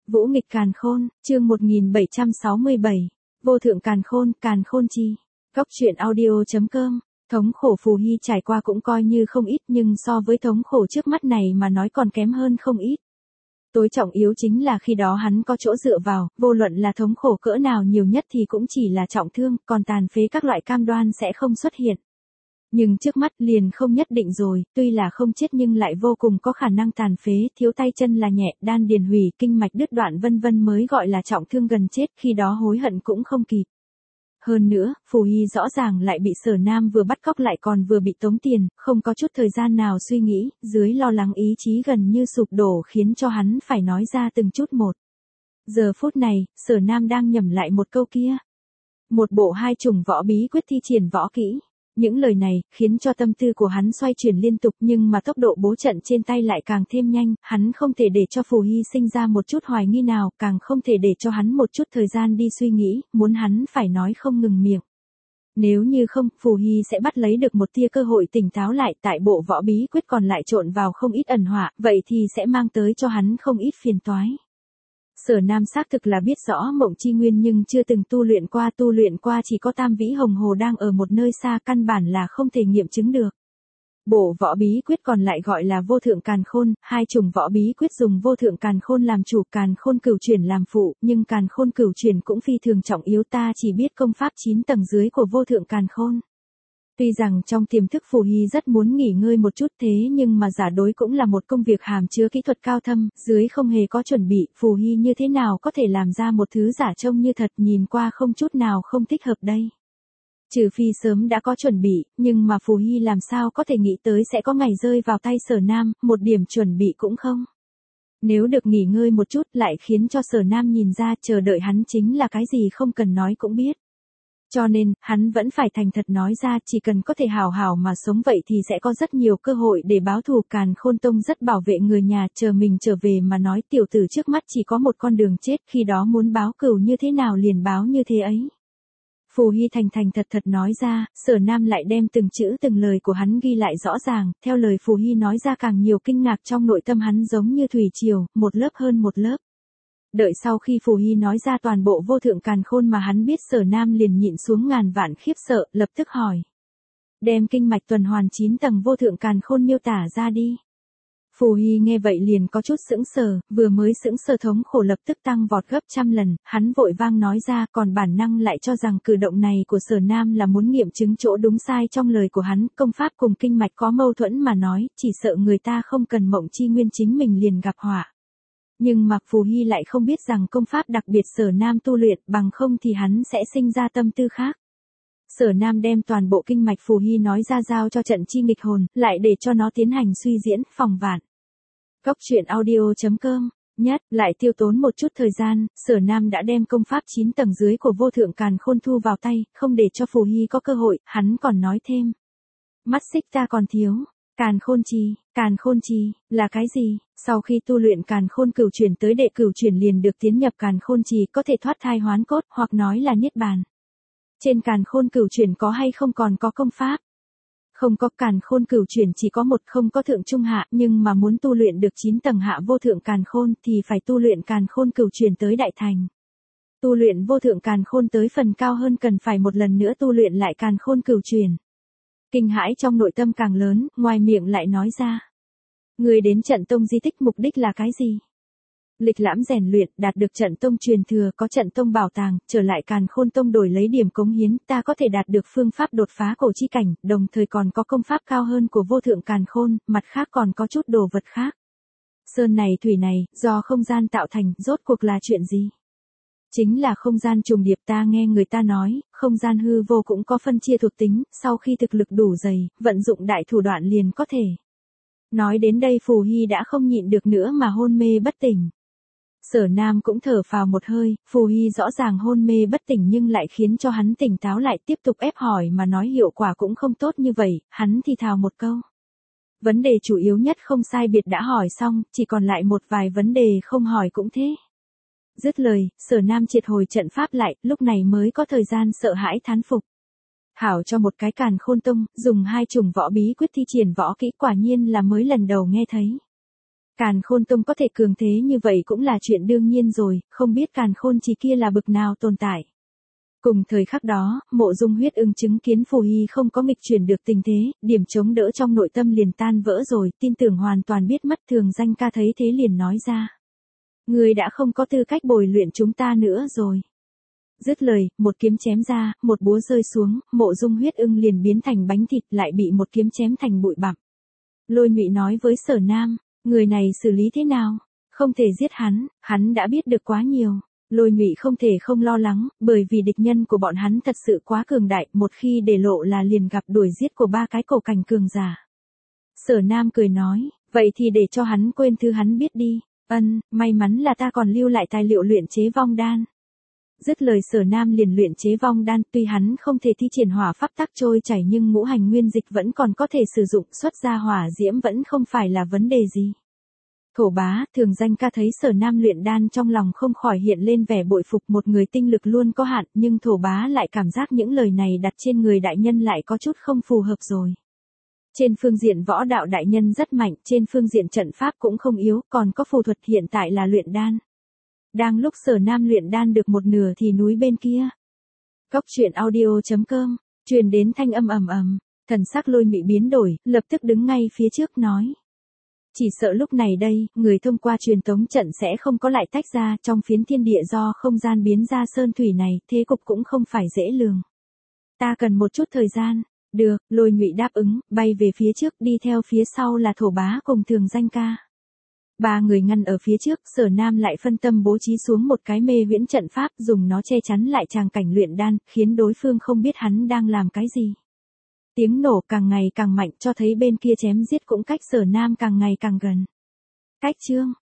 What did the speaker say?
Vũ nghịch càn khôn, chương 1767. Vô thượng càn khôn chi. Góc truyện audio.com. Thống khổ Phù Hy trải qua cũng coi như không ít, nhưng so với thống khổ trước mắt này mà nói còn kém hơn không ít. Tối trọng yếu chính là khi đó hắn có chỗ dựa vào, vô luận là thống khổ cỡ nào nhiều nhất thì cũng chỉ là trọng thương, còn tàn phế các loại cam đoan sẽ không xuất hiện. Nhưng trước mắt liền không nhất định rồi, tuy là không chết nhưng lại vô cùng có khả năng tàn phế, thiếu tay chân là nhẹ, đan điền hủy, kinh mạch đứt đoạn vân vân mới gọi là trọng thương gần chết, khi đó hối hận cũng không kịp. Hơn nữa, Phù Hy rõ ràng lại bị Sở Nam vừa bắt cóc lại còn vừa bị tống tiền, không có chút thời gian nào suy nghĩ, dưới lo lắng ý chí gần như sụp đổ khiến cho hắn phải nói ra từng chút một. Giờ phút này, Sở Nam đang nhẩm lại một câu kia. Một bộ hai chủng võ bí quyết thi triển võ kỹ. Những lời này, khiến cho tâm tư của hắn xoay chuyển liên tục nhưng mà tốc độ bố trận trên tay lại càng thêm nhanh, hắn không thể để cho Phù Hy sinh ra một chút hoài nghi nào, càng không thể để cho hắn một chút thời gian đi suy nghĩ, muốn hắn phải nói không ngừng miệng. Nếu như không, Phù Hy sẽ bắt lấy được một tia cơ hội tỉnh táo lại, tại bộ võ bí quyết còn lại trộn vào không ít ẩn họa, vậy thì sẽ mang tới cho hắn không ít phiền toái. Sở Nam xác thực là biết rõ mộng chi nguyên nhưng chưa từng tu luyện qua chỉ có Tam Vĩ Hồng Hồ đang ở một nơi xa, căn bản là không thể nghiệm chứng được. Bộ võ bí quyết còn lại gọi là vô thượng càn khôn, hai chủng võ bí quyết dùng vô thượng càn khôn làm chủ, càn khôn cửu chuyển làm phụ, nhưng càn khôn cửu chuyển cũng phi thường trọng yếu, ta chỉ biết công pháp 9 tầng dưới của vô thượng càn khôn. Tuy rằng trong tiềm thức Phù Hy rất muốn nghỉ ngơi một chút thế nhưng mà giả đối cũng là một công việc hàm chứa kỹ thuật cao thâm, dưới không hề có chuẩn bị, Phù Hy như thế nào có thể làm ra một thứ giả trông như thật, nhìn qua không chút nào không thích hợp đây. Trừ phi sớm đã có chuẩn bị, nhưng mà Phù Hy làm sao có thể nghĩ tới sẽ có ngày rơi vào tay Sở Nam, một điểm chuẩn bị cũng không. Nếu được nghỉ ngơi một chút lại khiến cho Sở Nam nhìn ra chờ đợi hắn chính là cái gì không cần nói cũng biết. Cho nên, hắn vẫn phải thành thật nói ra, chỉ cần có thể hào hào mà sống vậy thì sẽ có rất nhiều cơ hội để báo thù. Càn Khôn Tông rất bảo vệ người nhà, chờ mình trở về mà nói tiểu tử trước mắt chỉ có một con đường chết, khi đó muốn báo cừu như thế nào liền báo như thế ấy. Phù Hy thành thật nói ra, Sở Nam lại đem từng chữ từng lời của hắn ghi lại rõ ràng, theo lời Phù Hy nói ra càng nhiều kinh ngạc trong nội tâm hắn giống như thủy triều, một lớp hơn một lớp. Đợi sau khi Phù Hy nói ra toàn bộ vô thượng càn khôn mà hắn biết, Sở Nam liền nhịn xuống ngàn vạn khiếp sợ, lập tức hỏi. Đem kinh mạch tuần hoàn 9 tầng vô thượng càn khôn miêu tả ra đi. Phù Hy nghe vậy liền có chút sững sờ, vừa mới sững sờ thống khổ lập tức tăng vọt gấp trăm lần, hắn vội vang nói ra, còn bản năng lại cho rằng cử động này của Sở Nam là muốn nghiệm chứng chỗ đúng sai trong lời của hắn, công pháp cùng kinh mạch có mâu thuẫn mà nói, chỉ sợ người ta không cần mộng chi nguyên chính mình liền gặp họa. Nhưng mà Phù Hy lại không biết rằng công pháp đặc biệt Sở Nam tu luyện, bằng không thì hắn sẽ sinh ra tâm tư khác. Sở Nam đem toàn bộ kinh mạch Phù Hy nói ra giao cho trận chi nghịch hồn, lại để cho nó tiến hành suy diễn, phòng vạn. Góc truyện audio.com. Nhất, lại tiêu tốn một chút thời gian, Sở Nam đã đem công pháp 9 tầng dưới của vô thượng càn khôn thu vào tay, không để cho Phù Hy có cơ hội, hắn còn nói thêm. Mắt xích ta còn thiếu. Càn khôn chi, là cái gì? Sau khi tu luyện càn khôn cửu chuyển tới đệ cửu chuyển liền được tiến nhập càn khôn trì, có thể thoát thai hoán cốt, hoặc nói là niết bàn. Trên càn khôn cửu chuyển có hay không còn có công pháp? Không có, càn khôn cửu chuyển chỉ có một, không có thượng trung hạ, nhưng mà muốn tu luyện được 9 tầng hạ vô thượng càn khôn thì phải tu luyện càn khôn cửu chuyển tới đại thành. Tu luyện vô thượng càn khôn tới phần cao hơn cần phải một lần nữa tu luyện lại càn khôn cửu chuyển. Kinh hãi trong nội tâm càng lớn, ngoài miệng lại nói ra. Người đến trận tông di tích mục đích là cái gì? Lịch lãm rèn luyện, đạt được trận tông truyền thừa, có trận tông bảo tàng, trở lại Càn Khôn Tông đổi lấy điểm cống hiến, ta có thể đạt được phương pháp đột phá cổ chi cảnh, đồng thời còn có công pháp cao hơn của vô thượng càn khôn, mặt khác còn có chút đồ vật khác. Sơn này thủy này, do không gian tạo thành, rốt cuộc là chuyện gì? Chính là không gian trùng điệp, ta nghe người ta nói, không gian hư vô cũng có phân chia thuộc tính, sau khi thực lực đủ dày, vận dụng đại thủ đoạn liền có thể. Nói đến đây Phù Hy đã không nhịn được nữa mà hôn mê bất tỉnh. Sở Nam cũng thở phào một hơi, Phù Hy rõ ràng hôn mê bất tỉnh nhưng lại khiến cho hắn tỉnh táo lại, tiếp tục ép hỏi mà nói hiệu quả cũng không tốt như vậy, hắn thì thào một câu. Vấn đề chủ yếu nhất không sai biệt đã hỏi xong, chỉ còn lại một vài vấn đề không hỏi cũng thế. Dứt lời, Sở Nam triệt hồi trận pháp lại, lúc này mới có thời gian sợ hãi thán phục. Hảo cho một cái Càn Khôn Tông, dùng hai chủng võ bí quyết thi triển võ kỹ, quả nhiên là mới lần đầu nghe thấy. Càn Khôn Tông có thể cường thế như vậy cũng là chuyện đương nhiên rồi, không biết Càn Khôn Trì kia là bực nào tồn tại. Cùng thời khắc đó, Mộ Dung Huyết Ưng chứng kiến Phù Hy không có nghịch chuyển được tình thế, điểm chống đỡ trong nội tâm liền tan vỡ rồi, tin tưởng hoàn toàn biết mất. Thường Danh Ca thấy thế liền nói ra. Ngươi đã không có tư cách bồi luyện chúng ta nữa rồi. Dứt lời, một kiếm chém ra, một búa rơi xuống, Mộ Dung Huyết Ưng liền biến thành bánh thịt, lại bị một kiếm chém thành bụi bặm. Lôi Nhụy nói với Sở Nam, người này xử lý thế nào? Không thể giết hắn đã biết được quá nhiều. Lôi Nhụy không thể không lo lắng, bởi vì địch nhân của bọn hắn thật sự quá cường đại, một khi để lộ là liền gặp đuổi giết của 3 cái cổ cảnh cường giả. Sở Nam cười nói, vậy thì để cho hắn quên thứ hắn biết đi. May mắn là ta còn lưu lại tài liệu luyện chế vong đan. Dứt lời Sở Nam liền luyện chế vong đan, tuy hắn không thể thi triển hỏa pháp tắc trôi chảy nhưng ngũ hành nguyên dịch vẫn còn có thể sử dụng, xuất ra hỏa diễm vẫn không phải là vấn đề gì. Thổ Bá, Thường Danh Ca thấy Sở Nam luyện đan trong lòng không khỏi hiện lên vẻ bội phục, một người tinh lực luôn có hạn, nhưng Thổ Bá lại cảm giác những lời này đặt trên người đại nhân lại có chút không phù hợp rồi. Trên phương diện võ đạo đại nhân rất mạnh, trên phương diện trận pháp cũng không yếu, còn có phù thuật, hiện tại là luyện đan. Đang lúc Sở Nam luyện đan được một nửa thì núi bên kia. Cốc truyện audio.com, truyền đến thanh âm ầm ầm, thần sắc Lôi Mị biến đổi, lập tức đứng ngay phía trước nói. Chỉ sợ lúc này đây, người thông qua truyền tống trận sẽ không có lại tách ra, trong phiến thiên địa do không gian biến ra sơn thủy này, thế cục cũng không phải dễ lường. Ta cần một chút thời gian. Được, Lôi Nhụy đáp ứng, bay về phía trước, đi theo phía sau là Thổ Bá cùng Thường Danh Ca. 3 người ngăn ở phía trước, Sở Nam lại phân tâm bố trí xuống một cái mê viễn trận pháp, dùng nó che chắn lại tràng cảnh luyện đan, khiến đối phương không biết hắn đang làm cái gì. Tiếng nổ càng ngày càng mạnh cho thấy bên kia chém giết cũng cách Sở Nam càng ngày càng gần. Cách chương